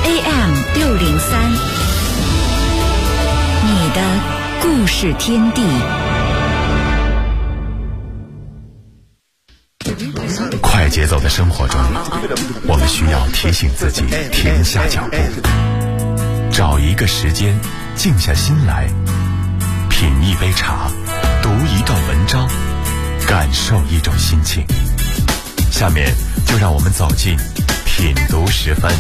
AM603，你的故事天地。 快节奏的生活中，我们需要提醒自己停下脚步，找一个时间静下心来，品一杯茶，读一段文章，感受一种心情。下面就让我们走进品读10分。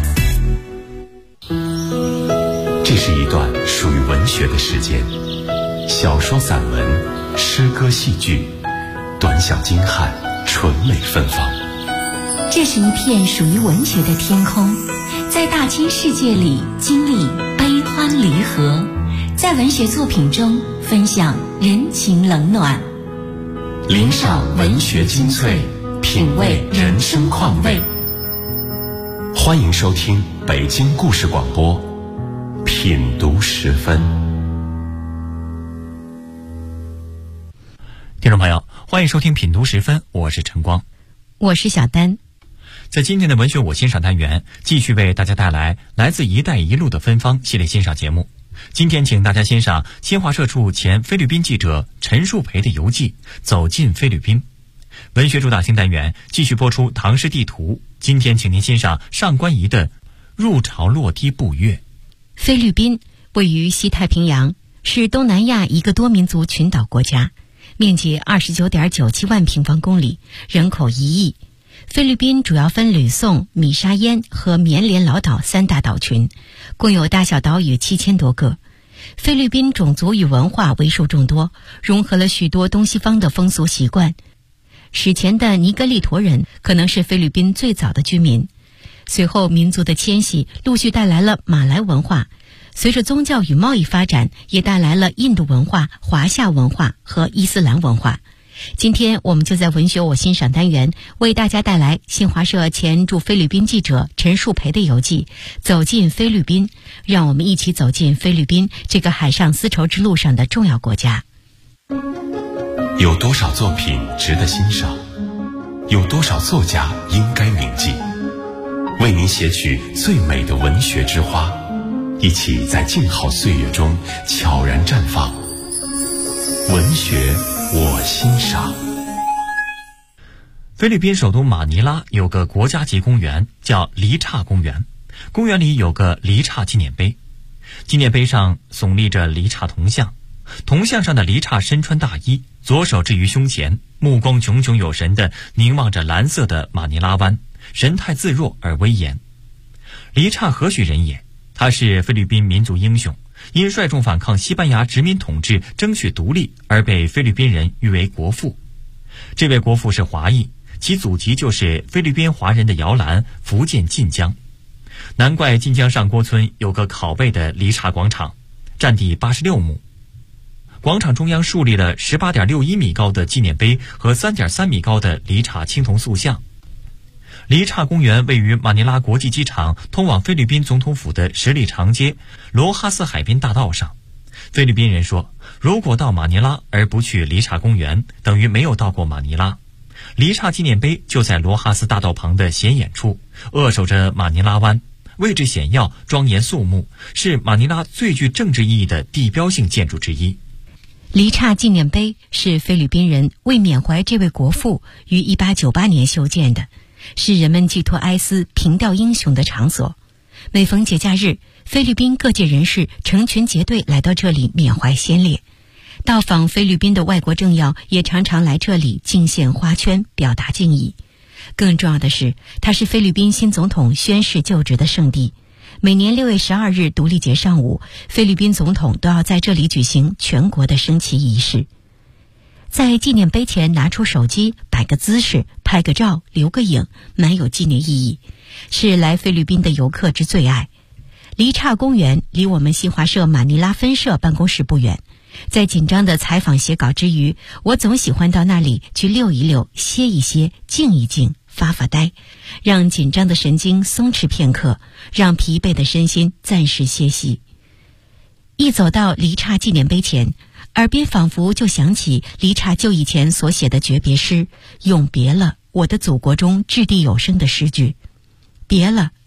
这是一段属于文学的时间，小说、散文、诗歌、戏剧，短小精悍，纯美芬芳。 这是一片属于文学的天空，在大千世界里经历悲欢离合，在文学作品中分享人情冷暖， 领赏文学精粹，品味人生况味。欢迎收听北京故事广播品读10分。 听众朋友，欢迎收听品读10分，我是晨光， 我是小丹。 在今天的文学我欣赏单元，继续为大家带来来自一带一路的芬芳系列欣赏节目。今天请大家欣赏新华社驻前菲律宾记者陈树培的游记，走进菲律宾。文学主打新单元继续播出唐诗地图，今天请您欣赏上官仪的入潮落堤步月。 菲律宾位于西太平洋，是东南亚一个多民族群岛国家，面积29.97万平方公里，人口1亿。菲律宾主要分吕宋、米沙烟和棉连老岛3大岛群，共有大小岛屿7000多个。菲律宾种族与文化为数众多，融合了许多东西方的风俗习惯。史前的尼格利陀人可能是菲律宾最早的居民，随后民族的迁徙陆续带来了马来文化，随着宗教与贸易发展，也带来了印度文化、华夏文化和伊斯兰文化。今天我们就在文学我欣赏单元为大家带来新华社前驻菲律宾记者陈树培的游记，走进菲律宾，让我们一起走进菲律宾这个海上丝绸之路上的重要国家。 有多少作品值得欣赏？有多少作家应该铭记？为您写取最美的文学之花，一起在静好岁月中悄然绽放。文学我欣赏。 菲律宾首都马尼拉有个国家级公园叫黎刹公园，公园里有个黎刹纪念碑，纪念碑上耸立着黎刹铜像，铜像上的黎刹身穿大衣，左手置于胸前，目光炯炯有神地凝望着蓝色的马尼拉湾，神态自若而威严。黎刹何许人也？他是菲律宾民族英雄，因率众反抗西班牙殖民统治，争取独立而被菲律宾人誉为国父。这位国父是华裔，其祖籍就是菲律宾华人的摇篮福建晋江。难怪晋江上郭村有个拷贝的黎刹广场，占地86亩。广场中央树立了18.61米高的纪念碑和3.3米高的黎刹青铜塑像。黎刹公园位于马尼拉国际机场通往菲律宾总统府的10里长街罗哈斯海滨大道上。菲律宾人说，如果到马尼拉而不去黎刹公园，等于没有到过马尼拉。黎刹纪念碑就在罗哈斯大道旁的显眼处，扼守着马尼拉湾，位置显要，庄严肃穆，是马尼拉最具政治意义的地标性建筑之一。 黎刹纪念碑是菲律宾人为缅怀这位国父于1898年修建的，是人们寄托哀思、凭吊英雄的场所。每逢节假日，菲律宾各界人士成群结队来到这里缅怀先烈。到访菲律宾的外国政要也常常来这里敬献花圈，表达敬意。更重要的是，它是菲律宾新总统宣誓就职的圣地。每年6月12日独立节上午，菲律宾总统都要在这里举行全国的升旗仪式。在纪念碑前拿出手机，摆个姿势，拍个照，留个影，蛮有纪念意义，是来菲律宾的游客之最爱。黎刹公园离我们新华社马尼拉分社办公室不远，在紧张的采访写稿之余，我总喜欢到那里去溜一溜，歇一歇，静一静，发发呆，让紧张的神经松弛片刻，让疲惫的身心暂时歇息。一走到黎刹纪念碑前，耳边仿佛就想起黎刹就义前所写的诀别诗，永别了我的祖国中掷地有声的诗句。别了，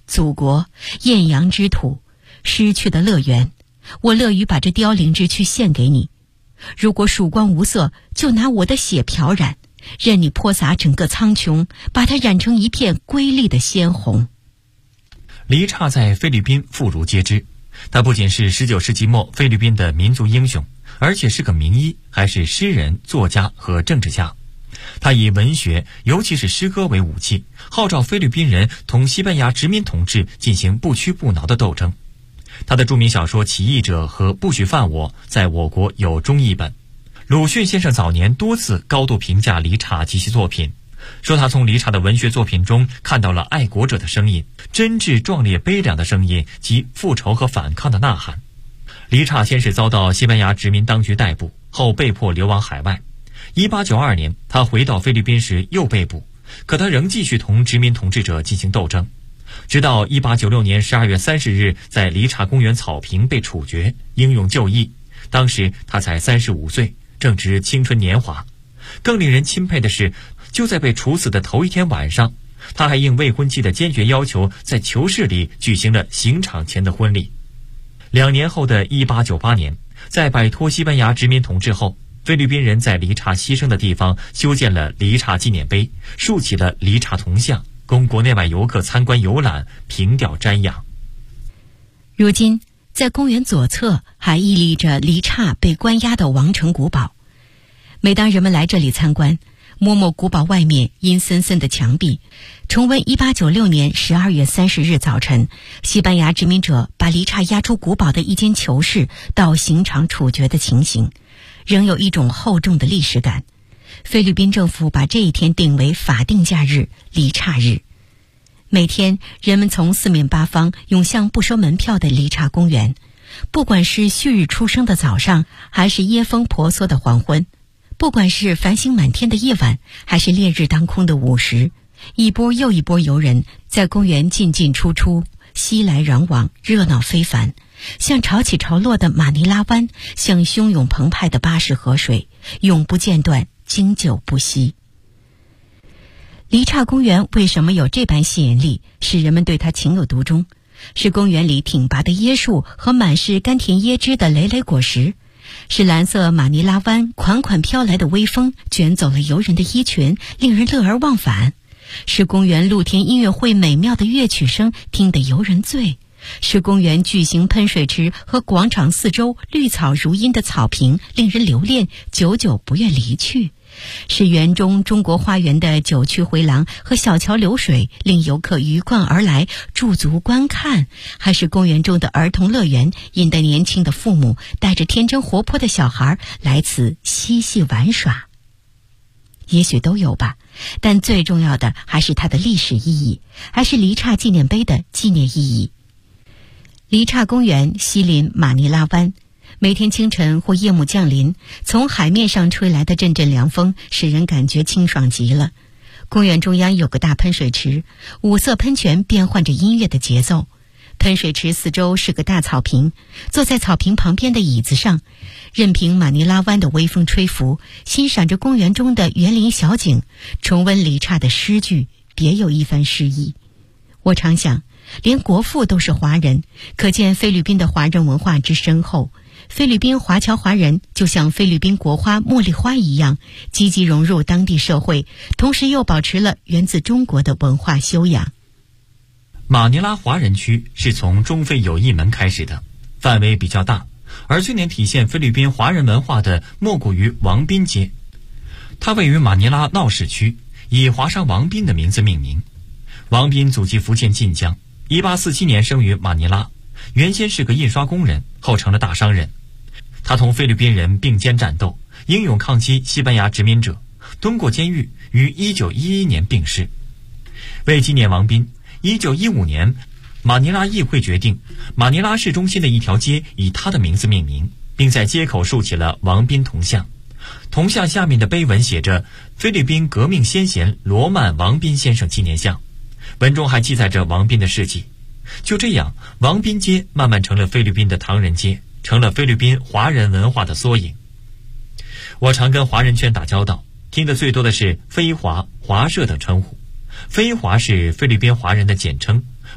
祖国、艳阳之土、失去的乐园，我乐于把这凋零之躯献给你。如果曙光无色，就拿我的血漂染，任你泼洒整个苍穹，把它染成一片瑰丽的鲜红。 黎刹在菲律宾妇孺皆知，他不仅是19世纪末菲律宾的民族英雄，而且是个名医，还是诗人、作家和政治家。他以文学，尤其是诗歌为武器，号召菲律宾人同西班牙殖民统治进行不屈不挠的斗争。他的著名小说《起义者》和《不许犯我》在我国有中译本。鲁迅先生早年多次高度评价黎刹及其作品，说他从黎刹的文学作品中看到了爱国者的声音，真挚壮烈悲凉的声音及复仇和反抗的呐喊。黎刹先是遭到西班牙殖民当局逮捕，后被迫流亡海外。1892年他回到菲律宾时又被捕，可他仍继续同殖民统治者进行斗争，直到1896年12月30日在黎刹公园草坪被处决，英勇就义。当时他才35岁，正值青春年华。更令人钦佩的是，就在被处死的头一天晚上，他还应未婚妻的坚决要求，在囚室里举行了刑场前的婚礼。2年后的1898年，在摆脱西班牙殖民统治后，菲律宾人在黎刹牺牲的地方修建了黎刹纪念碑，竖起了黎刹铜像，供国内外游客参观游览，凭吊瞻仰。 如今在公园左侧还屹立着黎刹被关押的王城古堡。每当人们来这里参观，摸摸古堡外面阴森森的墙壁，重温1896年12月30日早晨，西班牙殖民者把黎刹押出古堡的一间囚室到刑场处决的情形，仍有一种厚重的历史感。菲律宾政府把这一天定为法定假日黎刹日。每天人们从四面八方涌向不收门票的黎刹公园，不管是旭日初升的早上，还是夜风婆娑的黄昏，不管是繁星满天的夜晚，还是烈日当空的午时，一波又一波游人在公园进进出出，熙来攘往，热闹非凡，像潮起潮落的马尼拉湾，像汹涌澎湃的巴士河水，永不间断，经久不息。黎刹公园为什么有这般吸引力，使人们对它情有独钟？是公园里挺拔的椰树和满是甘甜椰汁的累累果实，是蓝色马尼拉湾款款飘来的微风卷走了游人的衣裙，令人乐而忘返，是公园露天音乐会美妙的乐曲声听得游人醉，是公园巨型喷水池和广场四周绿草如茵的草坪令人留恋，久久不愿离去，是园中中国花园的九曲回廊和小桥流水令游客鱼贯而来驻足观看，还是公园中的儿童乐园引得年轻的父母带着天真活泼的小孩来此嬉戏玩耍？也许都有吧，但最重要的还是它的历史意义，还是黎刹纪念碑的纪念意义。黎刹公园西临马尼拉湾，每天清晨或夜幕降临，从海面上吹来的阵阵凉风使人感觉清爽极了。公园中央有个大喷水池，五色喷泉变换着音乐的节奏。喷水池四周是个大草坪，坐在草坪旁边的椅子上，任凭马尼拉湾的微风吹拂，欣赏着公园中的园林小景，重温黎刹的诗句，别有一番诗意。我常想，连国父都是华人，可见菲律宾的华人文化之深厚。菲律宾华侨华人就像菲律宾国花茉莉花一样，积极融入当地社会，同时又保持了源自中国的文化修养。 马尼拉华人区是从中菲友谊门开始的，范围比较大，而最能体现菲律宾华人文化的莫过于王宾街。它位于马尼拉闹市区，以华商王宾的名字命名。王宾祖籍福建晋江，1847年生于马尼拉，原先是个印刷工人，后成了大商人。他同菲律宾人并肩战斗，英勇抗击西班牙殖民者，蹲过监狱，于1911年病逝。为纪念王宾，1915年马尼拉议会决定马尼拉市中心的一条街以他的名字命名，并在街口竖起了王宾铜像。铜像下面的碑文写着菲律宾革命先贤罗曼王宾先生纪念像，文中还记载着王宾的事迹。就这样，王宾街慢慢成了菲律宾的唐人街，成了菲律宾华人文化的缩影。我常跟华人圈打交道，听得最多的是菲华、华社等称呼。菲华是菲律宾华人的简称，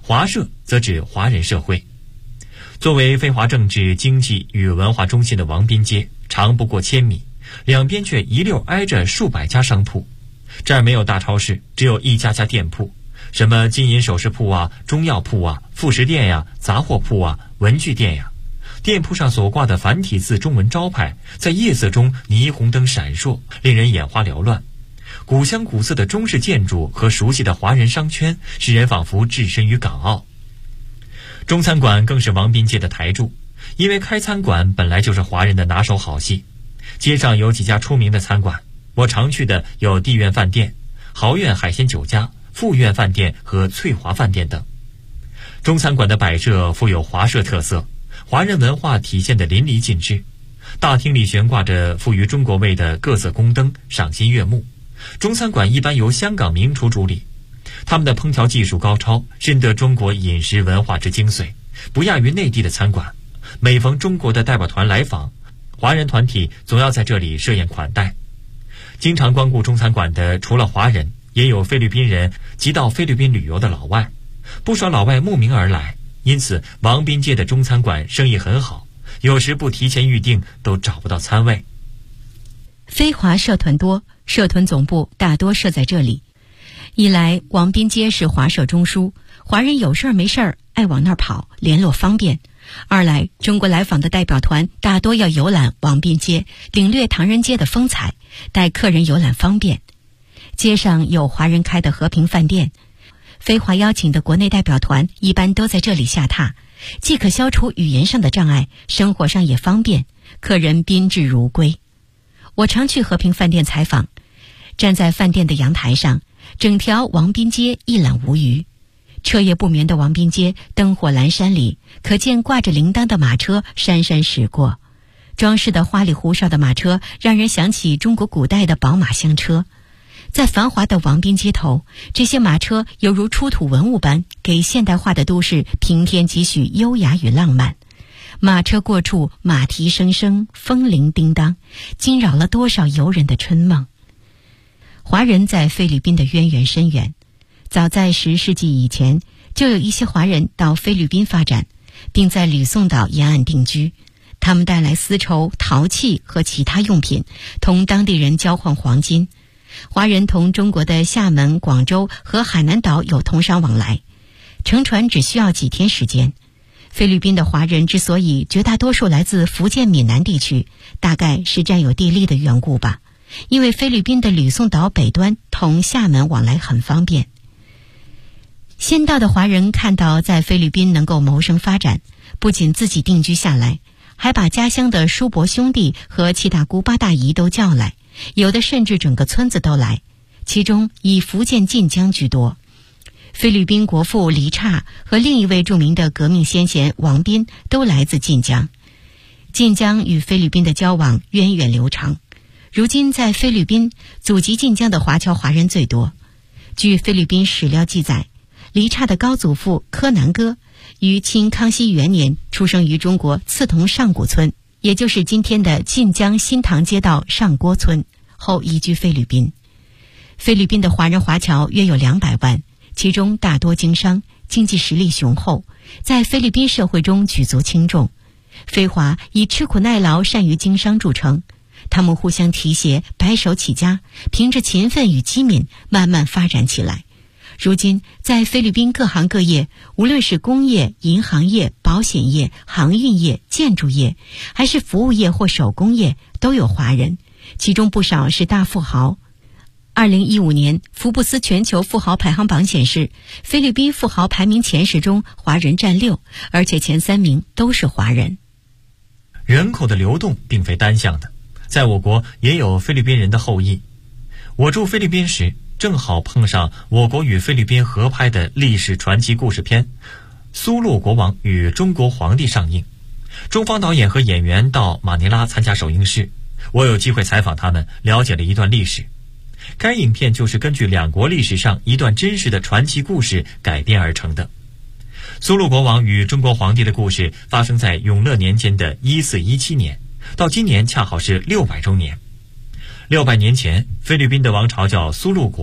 华社则指华人社会。作为非华政治、经济与文化中心的王宾街，长不过1000米，两边却一溜挨着数百家商铺。这儿没有大超市，只有一家家店铺，什么金银首饰铺啊、中药铺啊、副食店呀、杂货铺啊、文具店呀。店铺上所挂的繁体字中文招牌，在夜色中霓虹灯闪烁，令人眼花缭乱。古香古色的中式建筑和熟悉的华人商圈，使人仿佛置身于港澳。中餐馆更是王宾街的台柱，因为开餐馆本来就是华人的拿手好戏。街上有几家出名的餐馆，我常去的有地苑饭店、豪苑海鲜酒家、富苑饭店和翠华饭店等。中餐馆的摆设富有华社特色，华人文化体现得淋漓尽致。大厅里悬挂着富于中国味的各色宫灯，赏心悦目。中餐馆一般由香港名厨主理，他们的烹调技术高超，深得中国饮食文化之精髓，不亚于内地的餐馆。每逢中国的代表团来访，华人团体总要在这里设宴款待。经常光顾中餐馆的除了华人，也有菲律宾人及到菲律宾旅游的老外，不少老外慕名而来，因此王宾街的中餐馆生意很好，有时不提前预定都找不到餐位。 非华社团多，社团总部大多设在这里。一来王宾街是华社中枢，华人有事儿没事儿爱往那儿跑，联络方便。二来中国来访的代表团大多要游览王宾街，领略唐人街的风采，带客人游览方便。街上有华人开的和平饭店，非华邀请的国内代表团一般都在这里下榻，既可消除语言上的障碍，生活上也方便，客人宾至如归。我常去和平饭店采访，站在饭店的阳台上，整条王宾街一览无余。彻夜不眠的王宾街灯火阑珊里，可见挂着铃铛的马车姗姗驶过，装饰的花里胡哨的马车让人想起中国古代的宝马香车。在繁华的王宾街头，这些马车犹如出土文物般，给现代化的都市平添几许优雅与浪漫。马车过处，马蹄声声，风铃叮当，惊扰了多少游人的春梦。华人在菲律宾的渊源深远，早在10世纪以前，就有一些华人到菲律宾发展，并在吕宋岛沿岸定居。他们带来丝绸、陶器和其他用品，同当地人交换黄金。华人同中国的厦门、广州和海南岛有通商往来，乘船只需要几天时间。菲律宾的华人之所以绝大多数来自福建闽南地区，大概是占有地利的缘故吧，因为菲律宾的吕宋岛北端同厦门往来很方便。先到的华人看到在菲律宾能够谋生发展，不仅自己定居下来，还把家乡的叔伯兄弟和七大姑八大姨都叫来，有的甚至整个村子都来，其中以福建晋江居多。菲律宾国父黎刹和另一位著名的革命先贤王宾都来自晋江。晋江与菲律宾的交往源远流长，如今在菲律宾祖籍晋江的华侨华人最多。据菲律宾史料记载，黎刹的高祖父柯南哥于清康熙元年出生于中国刺桐上古村，也就是今天的晋江新塘街道上郭村，后移居菲律宾。菲律宾的华人华侨约有200万，其中大多经商，经济实力雄厚，在菲律宾社会中举足轻重。菲华以吃苦耐劳、善于经商著称，他们互相提携，白手起家，凭着勤奋与机敏慢慢发展起来。如今在菲律宾各行各业，无论是工业、银行业、保险业、航运业、建筑业，还是服务业或手工业，都有华人，其中不少是大富豪。2015年福布斯全球富豪排行榜显示，菲律宾富豪排名前10中华人占6，而且前3名都是华人。 人口的流动并非单向的，在我国也有菲律宾人的后裔。我驻菲律宾时，正好碰上我国与菲律宾合拍的历史传奇故事片《苏禄国王与中国皇帝》上映，中方导演和演员到马尼拉参加首映式，我有机会采访他们，了解了一段历史。该影片就是根据2国历史上一段真实的传奇故事改编而成的。苏禄国王与中国皇帝的故事发生在永乐年间的1417年，到今年恰好是600周年。600年前，菲律宾的王朝叫苏禄国，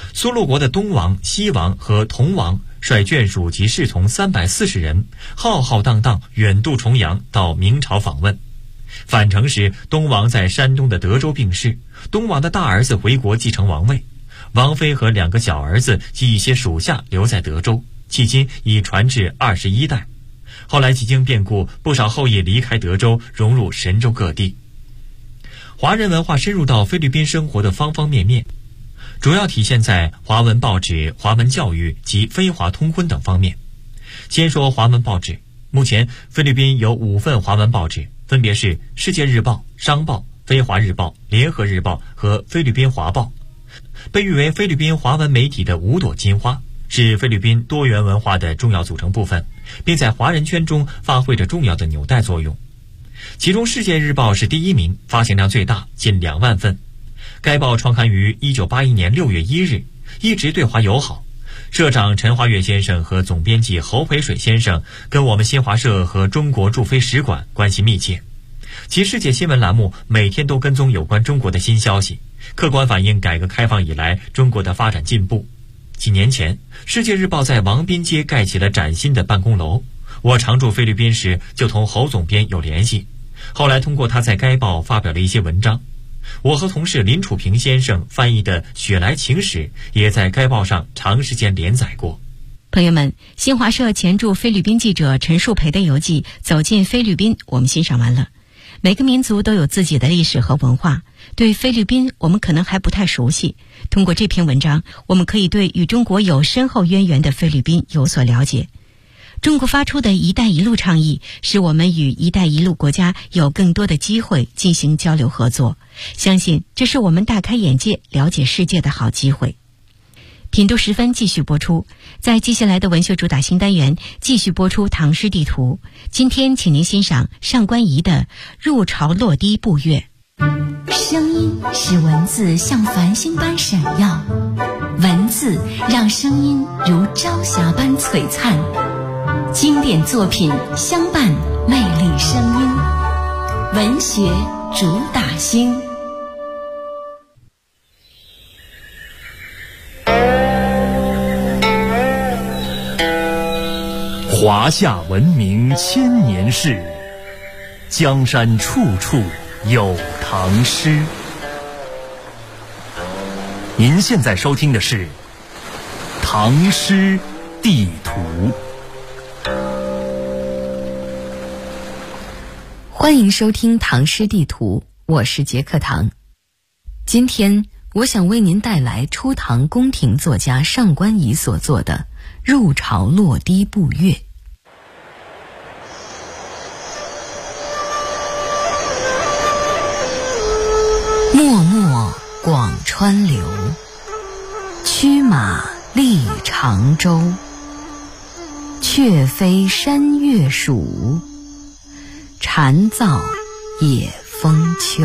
苏洛国的东王、西王和同王率眷属及侍从340人，浩浩荡荡远渡重洋到明朝访问。返程时，东王在山东的德州病逝，东王的大儿子回国继承王位，王妃和2个小儿子及一些属下留在德州，迄今已传至21代。后来几经变故，不少后裔离开德州，融入神州各地。华人文化深入到菲律宾生活的方方面面，主要体现在华文报纸、华文教育及非华通婚等方面。先说华文报纸，目前菲律宾有5份华文报纸，分别是《世界日报》、《商报》、《非华日报》、《联合日报》和《菲律宾华报》，被誉为菲律宾华文媒体的5朵金花，是菲律宾多元文化的重要组成部分，并在华人圈中发挥着重要的纽带作用。其中《世界日报》是第1名，发行量最大，近2万份。该报创刊于1981年6月1日，一直对华友好。社长陈华岳先生和总编辑侯培水先生跟我们新华社和中国驻菲使馆关系密切，其世界新闻栏目每天都跟踪有关中国的新消息，客观反映改革开放以来中国的发展进步。几年前，《世界日报》在王滨街盖起了崭新的办公楼，我常驻菲律宾时就同侯总编有联系，后来通过他在该报发表了一些文章。我和同事林楚平先生翻译的《雪莱情史》也在该报上长时间连载过。 朋友们，新华社前驻菲律宾记者陈树培的游记《走进菲律宾》我们欣赏完了。每个民族都有自己的历史和文化，对菲律宾我们可能还不太熟悉，通过这篇文章，我们可以对与中国有深厚渊源的菲律宾有所了解。中国发出的一带一路倡议，使我们与一带一路国家有更多的机会进行交流合作，相信这是我们大开眼界、了解世界的好机会。品读时分继续播出，在接下来的文学主打新单元继续播出唐诗地图。今天请您欣赏上官仪的《入潮落低步月》。 声音使文字像繁星般闪耀，文字让声音如朝霞般璀璨。经典作品相伴，魅力声音，文学主打星。 华夏文明千年事，江山处处有唐诗。您现在收听的是《唐诗地图》。 欢迎收听《唐诗地图》，我是杰克唐。今天我想为您带来初唐宫廷作家上官仪所作的《入潮落低步月》。脉脉广川流，驱马历长洲。却飞山月暑，蝉噪野风秋。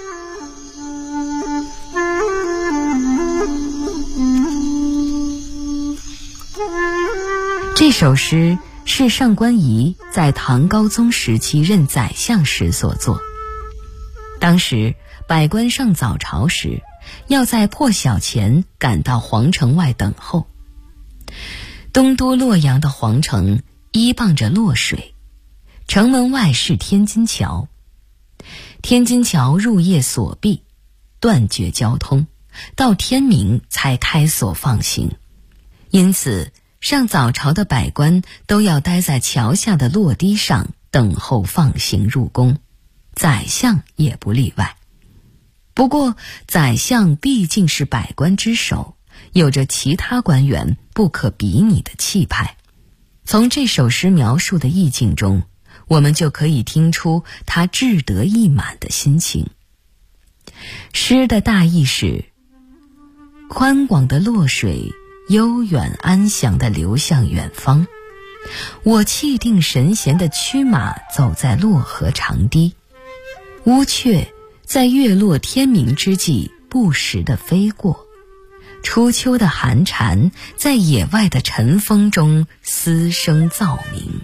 这首诗是上官仪在唐高宗时期任宰相时所作。当时百官上早朝时，要在破晓前赶到皇城外等候。东都洛阳的皇城依傍着洛水，城门外是天津桥。天津桥入夜锁闭，断绝交通，到天明才开锁放行。因此上早朝的百官都要待在桥下的落堤上等候放行入宫，宰相也不例外。不过宰相毕竟是百官之首，有着其他官员不可比拟的气派。从这首诗描述的意境中，我们就可以听出他志得意满的心情。诗的大意是：宽广的洛水悠远安详地流向远方，我气定神闲地驱马走在洛河长堤，乌鹊在月落天明之际不时地飞过，初秋的寒蝉在野外的晨风中嘶声噪鸣。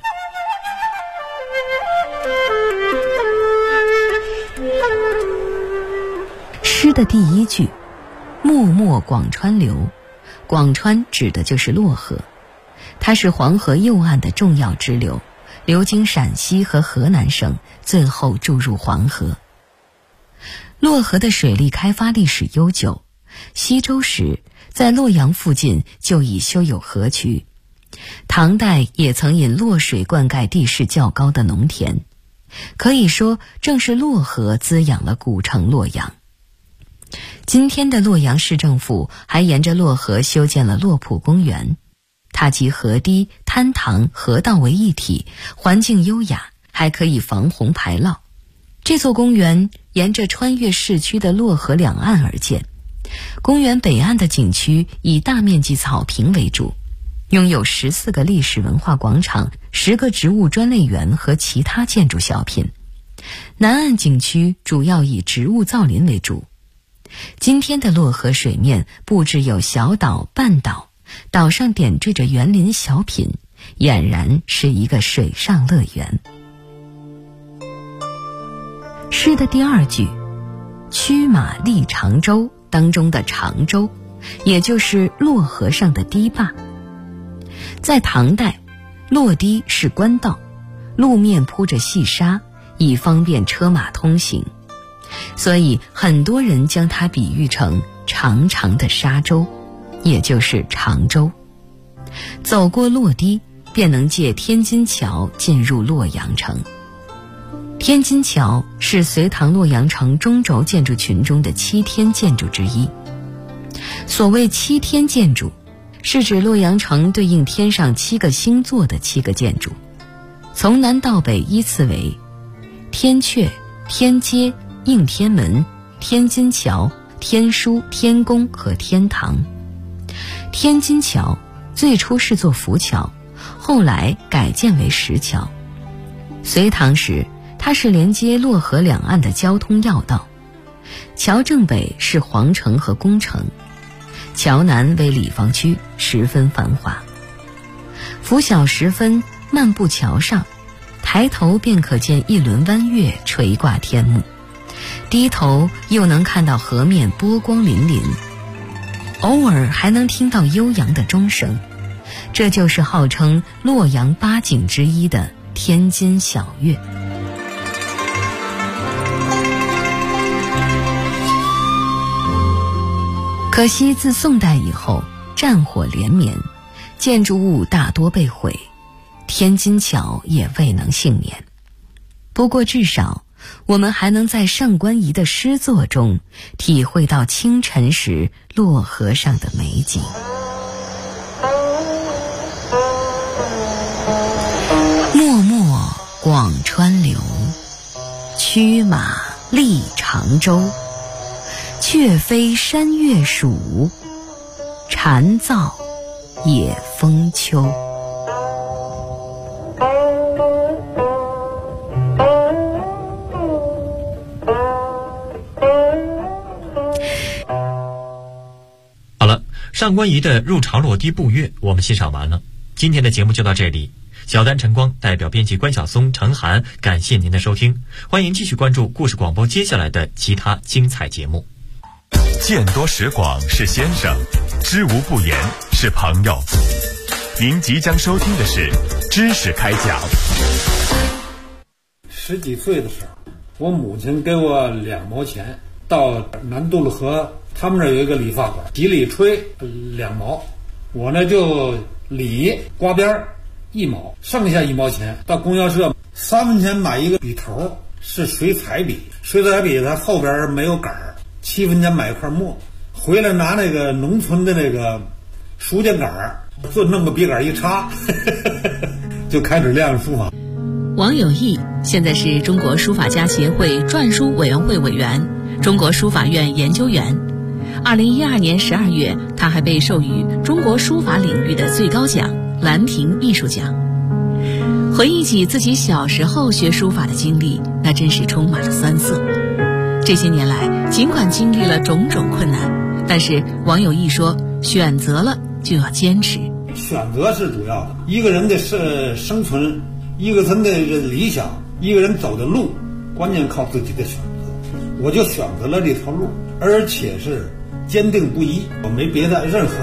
诗的第一句“脉脉广川流”， 广川指的就是洛河，它是黄河右岸的重要支流，流经陕西和河南省，最后注入黄河。洛河的水利开发历史悠久，西周时在洛阳附近就已修有河渠，唐代也曾引洛水灌溉地势较高的农田，可以说正是洛河滋养了古城洛阳。今天的洛阳市政府还沿着洛河修建了洛浦公园，它集河堤、滩塘、河道为一体，环境优雅，还可以防洪排涝。这座公园沿着穿越市区的洛河两岸而建，公园北岸的景区以大面积草坪为主，拥有14个历史文化广场、10个植物专类园和其他建筑小品。南岸景区主要以植物造林为主。今天的洛河水面布置有小岛、半岛，岛上点缀着园林小品，俨然是一个水上乐园。诗的第二句驱马历长洲当中的长洲，也就是洛河上的堤坝。在唐代，洛堤是官道，路面铺着细沙，以方便车马通行，所以很多人将它比喻成长长的沙洲，也就是长洲。走过洛堤，便能借天津桥进入洛阳城。天津桥是隋唐洛阳城中轴建筑群中的7天建筑之一。所谓7天建筑，是指洛阳城对应天上7个星座的7个建筑，从南到北依次为天阙、天街、应天门、天津桥、天枢、天宫和天堂。天津桥最初是座浮桥，后来改建为石桥。隋唐时，它是连接洛河两岸的交通要道。桥正北是皇城和宫城，桥南为里坊区，十分繁华。拂晓时分，漫步桥上，抬头便可见一轮弯月垂挂天幕，低头又能看到河面波光粼粼，偶尔还能听到悠扬的钟声。这就是号称洛阳8景之一的天津晓月。可惜自宋代以后，战火连绵，建筑物大多被毁，天津桥也未能幸免。不过至少我们还能在上官仪的诗作中体会到清晨时洛河上的美景。脉脉广川流，驱马历长洲。却非山月暑，蝉噪野风秋。 好了，上官仪的入朝落堤步月我们欣赏完了，今天的节目就到这里。小丹晨光代表编辑关晓松、程涵，感谢您的收听，欢迎继续关注故事广播接下来的其他精彩节目。 见多识广是先生，知无不言是朋友。您即将收听的是知识开讲。 10几岁的时候，我母亲给我2毛钱，到南渡了河，他们那有一个理发馆，洗理吹2毛，我呢就理刮边1毛，剩下1毛钱到供销社3分钱买一个笔头，是水彩笔，水彩笔它后边没有杆儿，7分钱买一块墨，回来拿那个农村的那个书架杆儿，就弄个笔杆一插就开始练书法。 王有义现在是中国书法家协会篆书委员会委员、中国书法院研究员。2012年12月，他还被授予中国书法领域的最高奖兰亭艺术奖。回忆起自己小时候学书法的经历，那真是充满了酸涩。这些年来，尽管经历了种种困难，但是王有义说，选择了就要坚持。 选择是主要的，一个人的生存，一个人的理想，一个人走的路，关键靠自己的选择。我就选择了这条路，而且是坚定不移，我没别的任何爱好，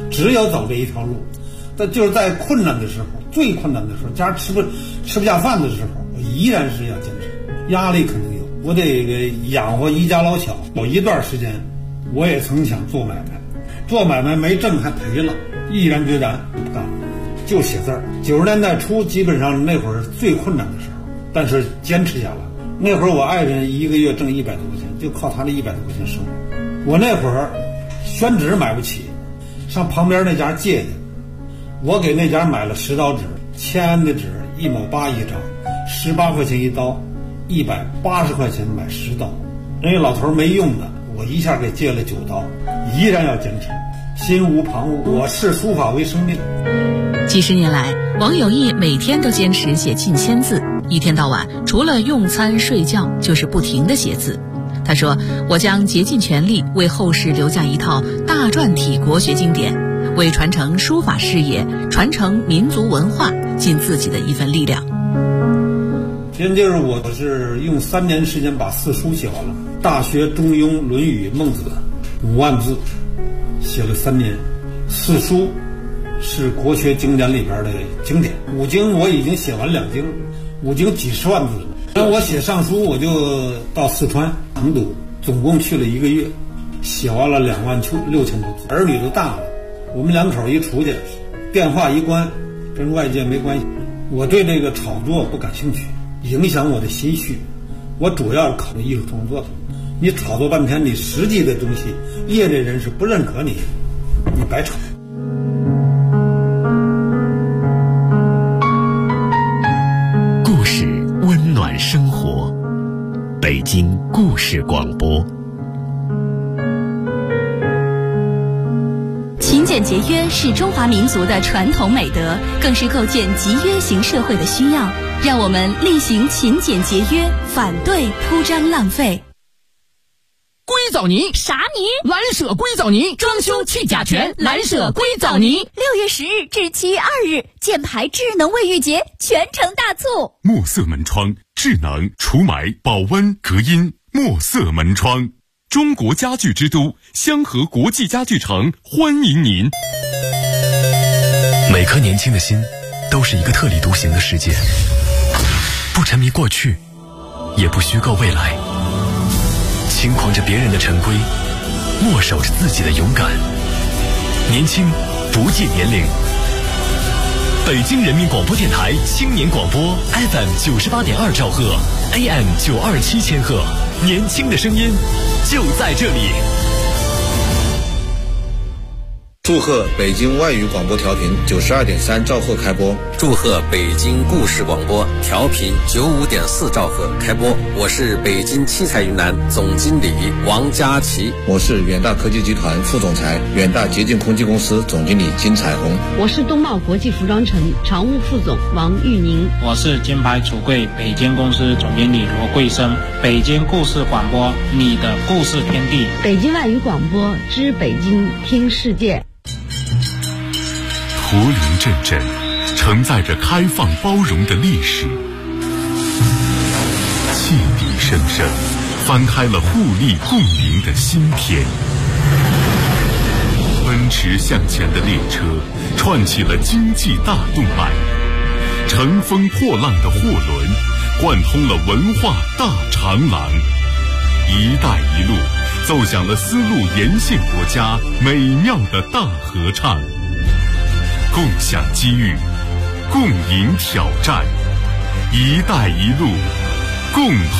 只有走这一条路。但就是在困难的时候，最困难的时候，家吃不下饭的时候，我依然是要坚持。压力肯定有，我得养活一家老小。有一段时间，我也曾想做买卖，做买卖没挣还赔了，毅然决然不干了，就写字儿。90年代初，基本上那会儿是最困难的时候，但是坚持下来。那会儿我爱人一个月挣100多块钱，就靠他那100多块钱生活。我那会儿宣纸买不起，上旁边那家借去。我给那家买了10刀纸，签的纸1毛8一张，18块钱一刀，180块钱买10刀。人家老头没用的，我一下给借了9刀，依然要坚持，心无旁骛。我视书法为生命。 几十年来，王有义每天都坚持写近1000字，一天到晚除了用餐睡觉，就是不停地写字。他说：“我将竭尽全力为后世留下一套大篆体国学经典，为传承书法事业、传承民族文化尽自己的一份力量。” 先就是我是用3年时间把4书写完了，《大学》《中庸》《论语》《孟子》5万字，写了3年。4书是国学经典里边的经典，5经我已经写完2经，5经几十万字。那我写上书，我就到四川成都，总共去了1个月，写完了26000多字。儿女都大了，我们2口一出去，电话一关，跟外界没关系。我对这个炒作不感兴趣，影响我的心绪。我主要是考虑艺术创作的。你炒作半天，你实际的东西，业内人士不认可你，你白炒。 故事温暖生活，北京故事广播。 勤俭节约是中华民族的传统美德，更是构建集约型社会的需要。让我们力行勤俭节约，反对铺张浪费。 硅藻泥啥泥？ 蓝舍硅藻泥，装修去甲醛，蓝舍硅藻泥。 6月10日至7月2日，箭牌智能卫浴节全城大促。 墨色门窗，智能除霾、保温、隔音。墨色门窗，中国家具之都香河国际家具城欢迎您。每颗年轻的心，都是一个特立独行的世界，不沉迷过去，也不虚构未来。轻狂着别人的陈规，默守着自己的勇敢。年轻不计年龄。北京人民广播电台青年广播 FM 98.2兆赫 AM 927千赫，年轻的声音就在这里。 祝贺北京外语广播调频92.3兆赫开播， 祝贺北京故事广播调频95.4兆赫开播。我是北京七彩云南总经理王佳琪， 我是远大科技集团副总裁、远大洁净空气公司总经理金彩虹， 我是东茂国际服装城常务副总王玉宁， 我是金牌橱柜北京公司总经理罗桂生。北京故事广播，你的故事天地。 北京外语广播知北京听世界。 图林阵阵，承载着开放包容的历史，汽笛声声，翻开了互利共赢的新篇。奔驰向前的列车，串起了经济大动脉；乘风破浪的货轮，贯通了文化大长廊。一带一路，奏响了丝路沿线国家美妙的大合唱。共享机遇，共赢挑战，一带一路，共同